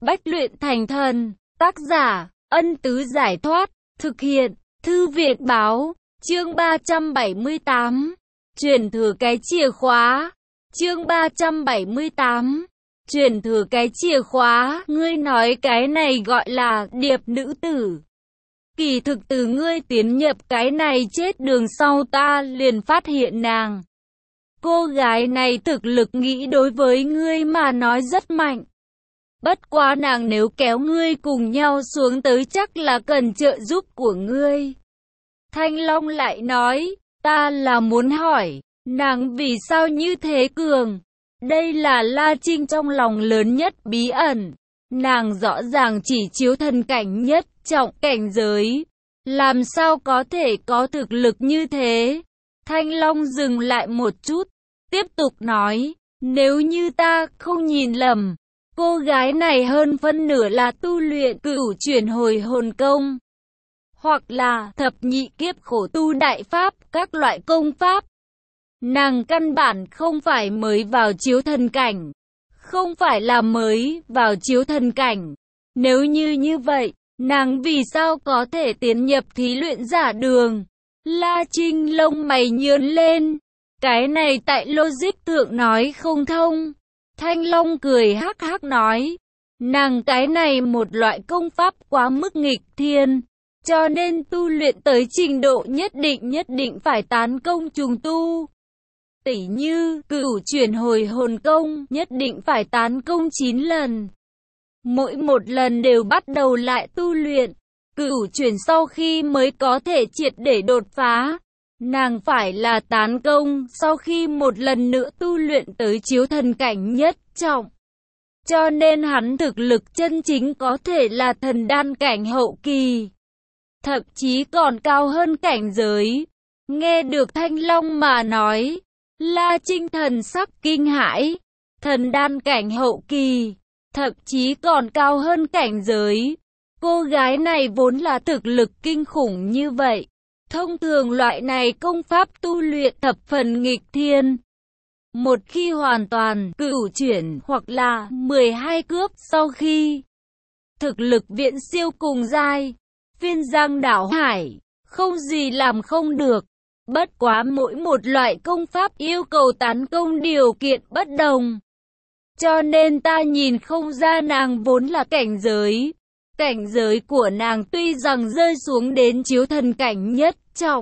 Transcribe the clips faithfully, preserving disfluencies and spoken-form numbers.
Bách luyện thành thần. Tác giả, Ân Tứ Giải Thoát. Thực hiện, Thư viện Báo. Chương ba trăm bảy mươi tám. Truyền thừa cái chìa khóa. Chương ba trăm bảy mươi tám. Truyền thừa cái chìa khóa. Ngươi nói cái này gọi là điệp nữ tử. Kỳ thực từ ngươi tiến nhập cái này chết đường sau ta liền phát hiện nàng. Cô gái này thực lực nghĩ đối với ngươi mà nói rất mạnh. Bất quá nàng nếu kéo ngươi cùng nhau xuống tới chắc là cần trợ giúp của ngươi. Thanh Long lại nói, ta là muốn hỏi, nàng vì sao như thế cường? Đây là La Trinh trong lòng lớn nhất bí ẩn. Nàng rõ ràng chỉ chiếu thần cảnh nhất trọng cảnh giới. Làm sao có thể có thực lực như thế? Thanh Long dừng lại một chút, tiếp tục nói, nếu như ta không nhìn lầm, cô gái này hơn phân nửa là tu luyện cửu chuyển hồi hồn công, hoặc là thập nhị kiếp khổ tu đại pháp, các loại công pháp. Nàng căn bản không phải mới vào chiếu thần cảnh, không phải là mới vào chiếu thần cảnh. Nếu như như vậy, nàng vì sao có thể tiến nhập thí luyện giả đường? La Trinh lông mày nhướng lên. Cái này tại logic thượng nói không thông. Thanh Long cười hắc hắc nói, nàng cái này một loại công pháp quá mức nghịch thiên, cho nên tu luyện tới trình độ nhất định nhất định phải tán công trùng tu. Tỉ như cửu chuyển hồi hồn công nhất định phải tán công chín lần. Mỗi một lần đều bắt đầu lại tu luyện. Cửu chuyển sau khi mới có thể triệt để đột phá. Nàng phải là tán công sau khi một lần nữa tu luyện tới chiếu thần cảnh nhất trọng. Cho nên hắn thực lực chân chính có thể là thần đan cảnh hậu kỳ. Thậm chí còn cao hơn cảnh giới. Nghe được Thanh Long mà nói, La Trinh thần sắc kinh hãi. Thần đan cảnh hậu kỳ, thậm chí còn cao hơn cảnh giới. Cô gái này vốn là thực lực kinh khủng như vậy. Thông thường loại này công pháp tu luyện thập phần nghịch thiên. Một khi hoàn toàn cửu chuyển hoặc là mười hai cướp sau khi thực lực viễn siêu cùng giai, phiên giang đảo hải, không gì làm không được. Bất quá mỗi một loại công pháp yêu cầu tán công điều kiện bất đồng. Cho nên ta nhìn không ra nàng vốn là cảnh giới. Cảnh giới của nàng tuy rằng rơi xuống đến chiếu thần cảnh nhất trọng,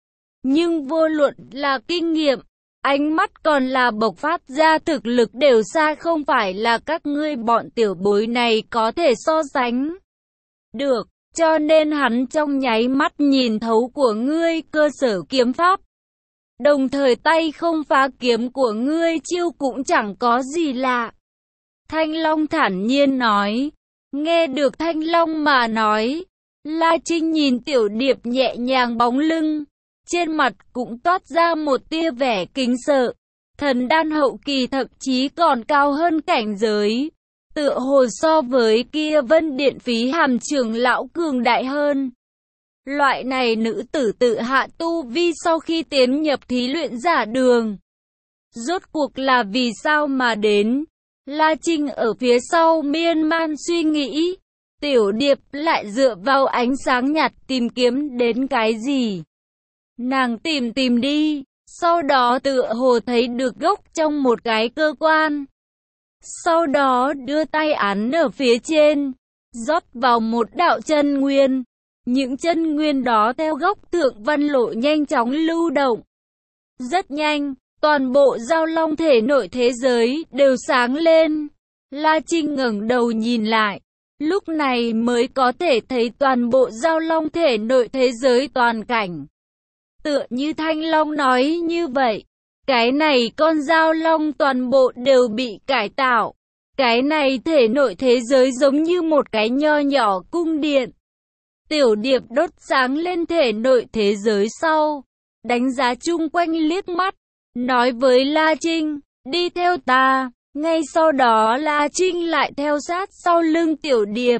nhưng vô luận là kinh nghiệm, ánh mắt còn là bộc phát ra thực lực đều xa không phải là các ngươi bọn tiểu bối này có thể so sánh được. Cho nên hắn trong nháy mắt nhìn thấu của ngươi cơ sở kiếm pháp. Đồng thời tay không phá kiếm của ngươi chiêu cũng chẳng có gì lạ. Thanh Long thản nhiên nói. Nghe được Thanh Long mà nói, La Trinh nhìn Tiểu Điệp nhẹ nhàng bóng lưng, trên mặt cũng toát ra một tia vẻ kính sợ. Thần đan hậu kỳ thậm chí còn cao hơn cảnh giới, tựa hồ so với kia Vân Điện Phí Hàm trưởng lão cường đại hơn. Loại này nữ tử tự hạ tu vi sau khi tiến nhập thí luyện giả đường, rốt cuộc là vì sao mà đến? La Trinh ở phía sau miên man suy nghĩ. Tiểu Điệp lại dựa vào ánh sáng nhạt tìm kiếm đến cái gì? Nàng tìm tìm đi, sau đó tựa hồ thấy được gốc trong một cái cơ quan. Sau đó đưa tay ấn ở phía trên, rót vào một đạo chân nguyên. Những chân nguyên đó theo gốc thượng văn lộ nhanh chóng lưu động. Rất nhanh, toàn bộ giao long thể nội thế giới đều sáng lên. La Trinh ngẩng đầu nhìn lại, lúc này mới có thể thấy toàn bộ giao long thể nội thế giới toàn cảnh. Tựa như Thanh Long nói như vậy, cái này con giao long toàn bộ đều bị cải tạo. Cái này thể nội thế giới giống như một cái nho nhỏ cung điện. Tiểu Điệp đốt sáng lên thể nội thế giới sau, đánh giá chung quanh liếc mắt, nói với La Trinh, đi theo ta. Ngay sau đó La Trinh lại theo sát sau lưng Tiểu Điệp.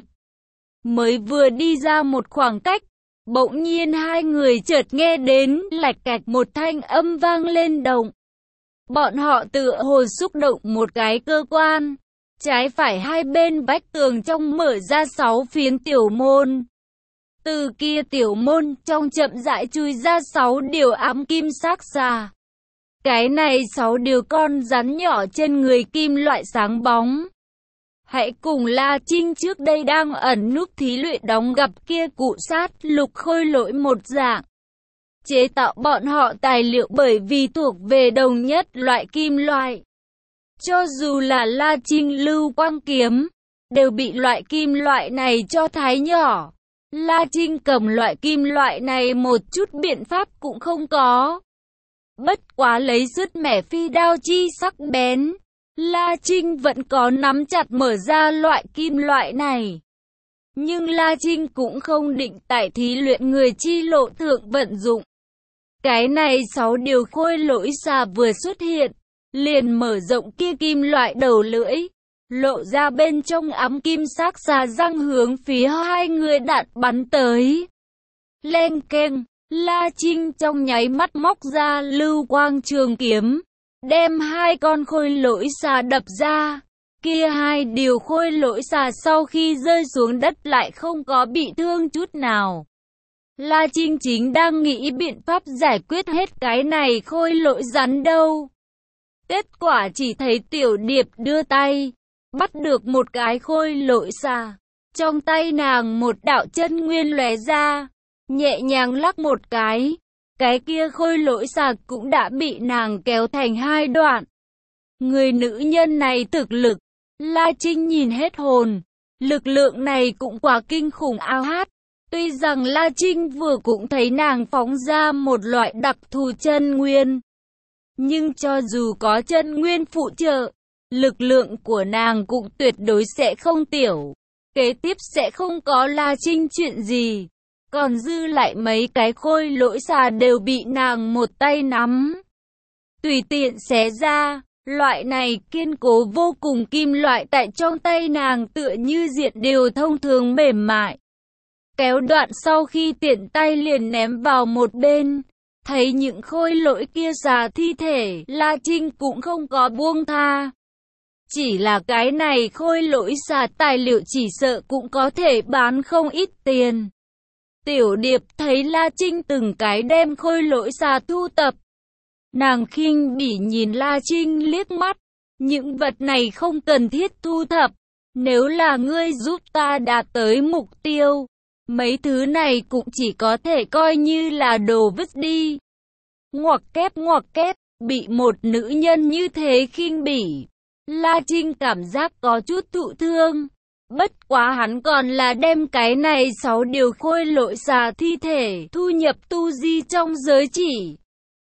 Mới vừa đi ra một khoảng cách, bỗng nhiên hai người chợt nghe đến lạch cạch một thanh âm vang lên động. Bọn họ tựa hồ xúc động một cái cơ quan. Trái phải hai bên vách tường trong mở ra sáu phiến tiểu môn. Từ kia tiểu môn trong chậm rãi chui ra sáu điều ám kim sắc xà. Cái này sáu điều con rắn nhỏ trên người kim loại sáng bóng. Hãy cùng La Trinh trước đây đang ẩn núp thí luyện đóng gặp kia cụ sát lục khôi lỗi một dạng. Chế tạo bọn họ tài liệu bởi vì thuộc về đồng nhất loại kim loại. Cho dù là La Trinh lưu quang kiếm, đều bị loại kim loại này cho thái nhỏ. La Trinh cầm loại kim loại này một chút biện pháp cũng không có. Bất quá lấy sứt mẻ phi đao chi sắc bén, La Trinh vẫn có nắm chặt mở ra loại kim loại này. Nhưng La Trinh cũng không định tại thí luyện người chi lộ thượng vận dụng. Cái này sáu điều khôi lỗi xà vừa xuất hiện, liền mở rộng kia kim loại đầu lưỡi, lộ ra bên trong ám kim sắc xà răng hướng phía hai người đạn bắn tới. Len keng, La Trinh trong nháy mắt móc ra lưu quang trường kiếm, đem hai con khôi lỗi xà đập ra. Kia hai điều khôi lỗi xà sau khi rơi xuống đất lại không có bị thương chút nào. La Trinh chính đang nghĩ biện pháp giải quyết hết cái này khôi lỗi rắn đâu. Kết quả chỉ thấy Tiểu Điệp đưa tay, bắt được một cái khôi lỗi xà. Trong tay nàng một đạo chân nguyên lóe ra, nhẹ nhàng lắc một cái. Cái kia khôi lỗi xà cũng đã bị nàng kéo thành hai đoạn. Người nữ nhân này thực lực, La Trinh nhìn hết hồn. Lực lượng này cũng quá kinh khủng ao hát. Tuy rằng La Trinh vừa cũng thấy nàng phóng ra một loại đặc thù chân nguyên. Nhưng cho dù có chân nguyên phụ trợ, lực lượng của nàng cũng tuyệt đối sẽ không tiểu. Kế tiếp sẽ không có La Trinh chuyện gì. Còn dư lại mấy cái khôi lỗi xà đều bị nàng một tay nắm, tùy tiện xé ra. Loại này kiên cố vô cùng kim loại tại trong tay nàng tựa như diện điều thông thường mềm mại. Kéo đoạn sau khi tiện tay liền ném vào một bên. Thấy những khôi lỗi kia xà thi thể, La Trinh cũng không có buông tha. Chỉ là cái này khôi lỗi xà tài liệu chỉ sợ cũng có thể bán không ít tiền. Tiểu Điệp thấy La Trinh từng cái đem khôi lỗi xà thu tập. Nàng khinh bỉ nhìn La Trinh liếc mắt. Những vật này không cần thiết thu thập. Nếu là ngươi giúp ta đạt tới mục tiêu, mấy thứ này cũng chỉ có thể coi như là đồ vứt đi. Ngoặc kép ngoặc kép, bị một nữ nhân như thế khinh bỉ. La Trinh cảm giác có chút thụ thương. Bất quá hắn còn là đem cái này sáu điều khôi lỗi xà thi thể thu nhập tu di trong giới chỉ.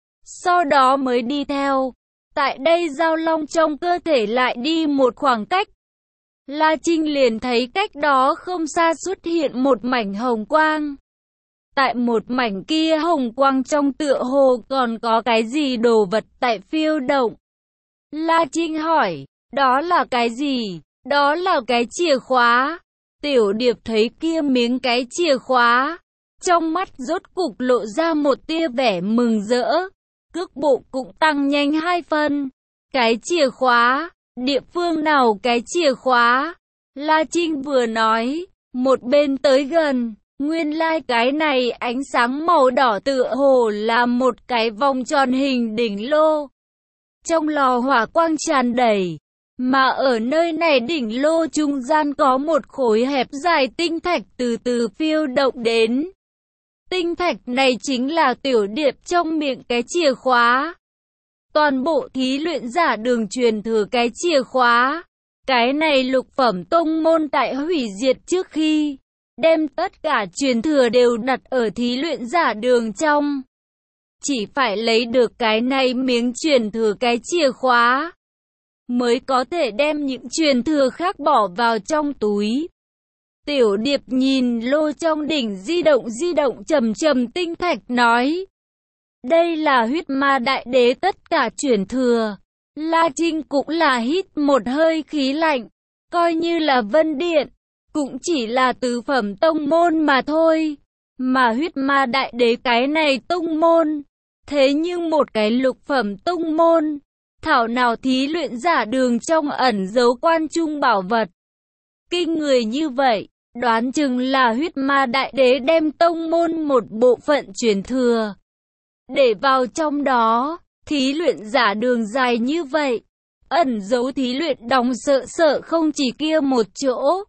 Sau đó mới đi theo. Tại đây giao long trong cơ thể lại đi một khoảng cách. La Trinh liền thấy cách đó không xa xuất hiện một mảnh hồng quang. Tại một mảnh kia hồng quang trong tựa hồ còn có cái gì đồ vật tại phiêu động. La Trinh hỏi, đó là cái gì? Đó là cái chìa khóa. Tiểu Điệp thấy kia miếng cái chìa khóa, trong mắt rốt cục lộ ra một tia vẻ mừng rỡ. Cước bộ cũng tăng nhanh hai phân. Cái chìa khóa, địa phương nào cái chìa khóa? La Trinh vừa nói, một bên tới gần. Nguyên lai like cái này ánh sáng màu đỏ tựa hồ là một cái vòng tròn hình đỉnh lô. Trong lò hỏa quang tràn đầy, mà ở nơi này đỉnh lô trung gian có một khối hẹp dài tinh thạch từ từ phiêu động đến. Tinh thạch này chính là Tiểu Điệp trong miệng cái chìa khóa. Toàn bộ thí luyện giả đường truyền thừa cái chìa khóa. Cái này lục phẩm tông môn tại hủy diệt trước khi, đem tất cả truyền thừa đều đặt ở thí luyện giả đường trong. Chỉ phải lấy được cái này miếng truyền thừa cái chìa khóa, mới có thể đem những truyền thừa khác bỏ vào trong túi. Tiểu Điệp nhìn lô trong đỉnh di động di động trầm trầm tinh thạch nói. Đây là huyết ma đại đế tất cả truyền thừa. La Trinh cũng là hít một hơi khí lạnh. Coi như là Vân Điện, cũng chỉ là tứ phẩm tông môn mà thôi. Mà huyết ma đại đế cái này tông môn, thế nhưng một cái lục phẩm tông môn. thảo nào thí luyện giả Đường trong ẩn giấu quan trung bảo vật. Kinh người như vậy, đoán chừng là huyết ma đại đế đem tông môn một bộ phận truyền thừa để vào trong đó. Thí luyện giả Đường dài như vậy, ẩn giấu thí luyện đóng sợ sợ không chỉ kia một chỗ.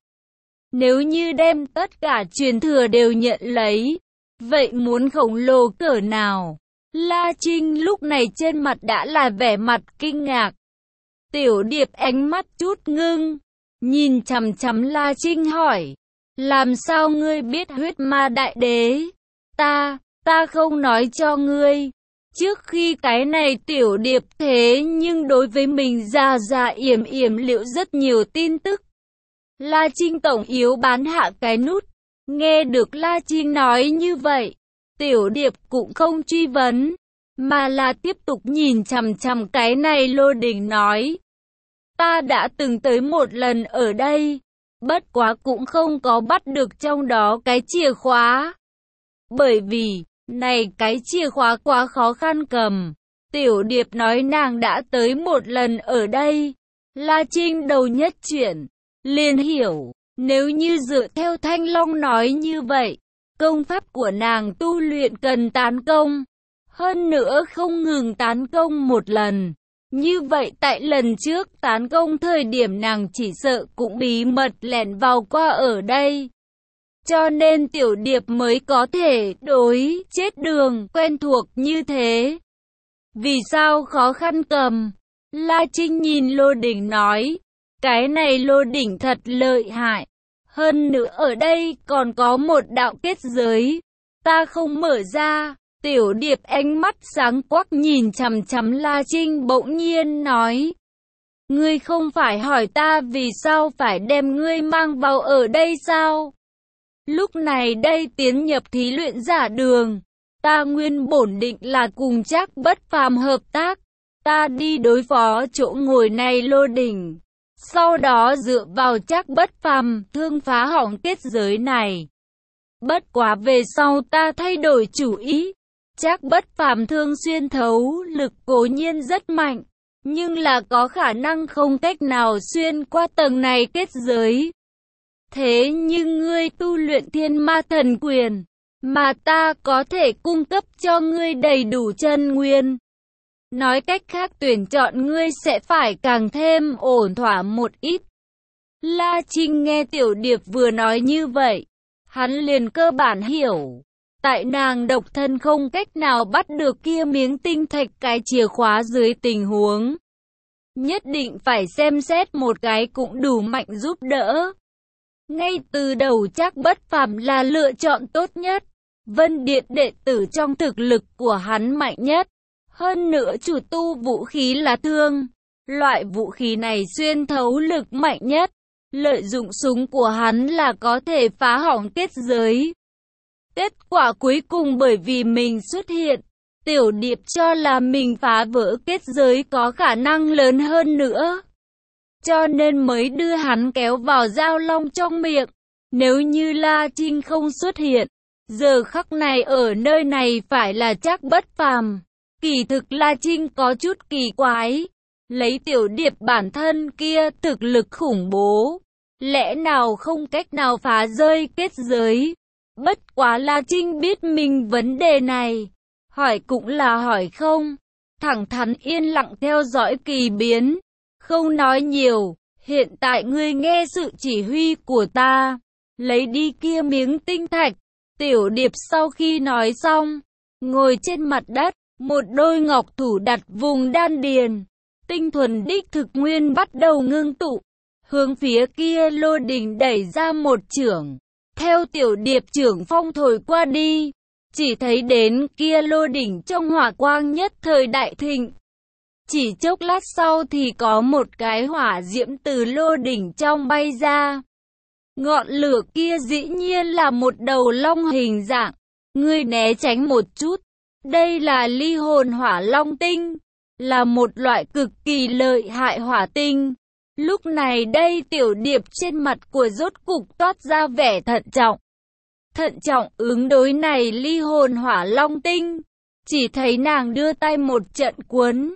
Nếu như đem tất cả truyền thừa đều nhận lấy, vậy muốn khổng lồ cỡ nào? La Trinh lúc này trên mặt đã là vẻ mặt kinh ngạc. Tiểu Điệp ánh mắt chút ngưng, nhìn chằm chằm La Trinh hỏi, làm sao ngươi biết huyết ma đại đế? Ta, ta không nói cho ngươi. Trước khi cái này Tiểu Điệp thế nhưng đối với mình ra ra yểm yểm liệu rất nhiều tin tức. La Trinh tổng yếu bán hạ cái nút. Nghe được La Trinh nói như vậy, Tiểu Điệp cũng không truy vấn, mà là tiếp tục nhìn chằm chằm cái này Lô Đình nói. Ta đã từng tới một lần ở đây, bất quá cũng không có bắt được trong đó cái chìa khóa. Bởi vì, này cái chìa khóa quá khó khăn cầm. Tiểu Điệp nói nàng đã tới một lần ở đây. La Trinh đầu nhất chuyển, liền hiểu, nếu như dựa theo Thanh Long nói như vậy, công pháp của nàng tu luyện cần tán công. Hơn nữa không ngừng tán công một lần. Như vậy tại lần trước tán công thời điểm nàng chỉ sợ cũng bí mật lẻn vào qua ở đây. Cho nên Tiểu Điệp mới có thể đối chết Đường quen thuộc như thế. Vì sao khó khăn cầm? La Trinh nhìn Lô Đỉnh nói, cái này Lô Đỉnh thật lợi hại. Hơn nữa ở đây còn có một đạo kết giới, ta không mở ra. Tiểu Điệp ánh mắt sáng quắc nhìn chằm chằm La Trinh bỗng nhiên nói, ngươi không phải hỏi ta vì sao phải đem ngươi mang vào ở đây sao? Lúc này đây tiến nhập thí luyện giả Đường, ta nguyên bổn định là cùng Trác Bất Phàm hợp tác, ta đi đối phó chỗ ngồi này Lô Đỉnh, sau đó dựa vào Trác Bất Phàm thương phá hỏng kết giới này. Bất quá về sau ta thay đổi chủ ý. Trác Bất Phàm thương xuyên thấu lực cố nhiên rất mạnh, nhưng là có khả năng không cách nào xuyên qua tầng này kết giới. Thế nhưng ngươi tu luyện Thiên Ma Thần Quyền, mà ta có thể cung cấp cho ngươi đầy đủ chân nguyên. Nói cách khác tuyển chọn ngươi sẽ phải càng thêm ổn thỏa một ít. La Trinh nghe Tiểu Điệp vừa nói như vậy, hắn liền cơ bản hiểu. Tại nàng độc thân không cách nào bắt được kia miếng tinh thạch cái chìa khóa dưới tình huống, nhất định phải xem xét một cái cũng đủ mạnh giúp đỡ. Ngay từ đầu Trác Bất Phàm là lựa chọn tốt nhất. Vân Điện đệ tử trong thực lực của hắn mạnh nhất. Hơn nữa chủ tu vũ khí là thương. Loại vũ khí này xuyên thấu lực mạnh nhất. Lợi dụng súng của hắn là có thể phá hỏng kết giới. Kết quả cuối cùng bởi vì mình xuất hiện, Tiểu Điệp cho là mình phá vỡ kết giới có khả năng lớn hơn nữa. Cho nên mới đưa hắn kéo vào dao long trong miệng. Nếu như La Trinh không xuất hiện, giờ khắc này ở nơi này phải là Trác Bất Phàm. Kỳ thực La Trinh có chút kỳ quái. Lấy Tiểu Điệp bản thân kia thực lực khủng bố, lẽ nào không cách nào phá rơi kết giới? Bất quá La Trinh biết mình vấn đề này, hỏi cũng là hỏi không, thẳng thắn yên lặng theo dõi kỳ biến, không nói nhiều. Hiện tại ngươi nghe sự chỉ huy của ta, lấy đi kia miếng tinh thạch. Tiểu Điệp sau khi nói xong, ngồi trên mặt đất, một đôi ngọc thủ đặt vùng đan điền, tinh thuần đích thực nguyên bắt đầu ngưng tụ, hướng phía kia Lô Đỉnh đẩy ra một chưởng. Theo Tiểu Điệp chưởng phong thổi qua đi, chỉ thấy đến kia Lô Đỉnh trong hỏa quang nhất thời đại thịnh. Chỉ chốc lát sau thì có một cái hỏa diễm từ Lô Đỉnh trong bay ra. Ngọn lửa kia dĩ nhiên là một đầu long hình dạng. Ngươi né tránh một chút. Đây là ly hồn hỏa long tinh, là một loại cực kỳ lợi hại hỏa tinh. Lúc này đây Tiểu Điệp trên mặt của rốt cục toát ra vẻ thận trọng. Thận trọng ứng đối này ly hồn hỏa long tinh. Chỉ thấy nàng đưa tay một trận cuốn,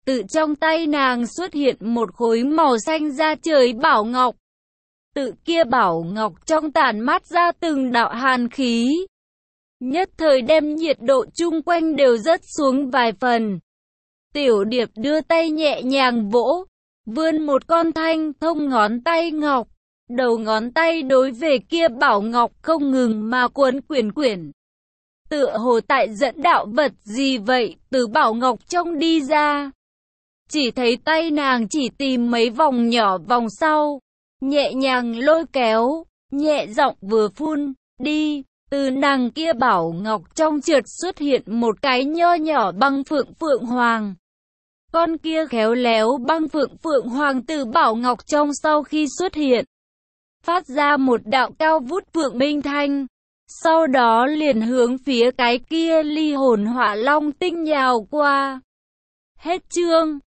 Tự trong tay nàng xuất hiện một khối màu xanh da trời bảo ngọc. Tự kia bảo ngọc trong tản mát ra từng đạo hàn khí. Nhất thời đem nhiệt độ chung quanh đều rớt xuống vài phần. Tiểu Điệp đưa tay nhẹ nhàng vỗ, vươn một con thanh thông ngón tay ngọc. Đầu ngón tay đối về kia bảo ngọc không ngừng mà cuốn quyển quyển. Tựa hồ tại dẫn đạo vật gì vậy, từ bảo ngọc trong đi ra. Chỉ thấy tay nàng chỉ tìm mấy vòng nhỏ vòng sau, nhẹ nhàng lôi kéo, nhẹ giọng vừa phun, đi, từ nàng kia bảo ngọc trong chợt xuất hiện một cái nho nhỏ băng phượng phượng hoàng. Con kia khéo léo băng phượng phượng hoàng từ bảo ngọc trong sau khi xuất hiện, phát ra một đạo cao vút vượng minh thanh, sau đó liền hướng phía cái kia ly hồn hỏa long tinh nhào qua. Hết chương.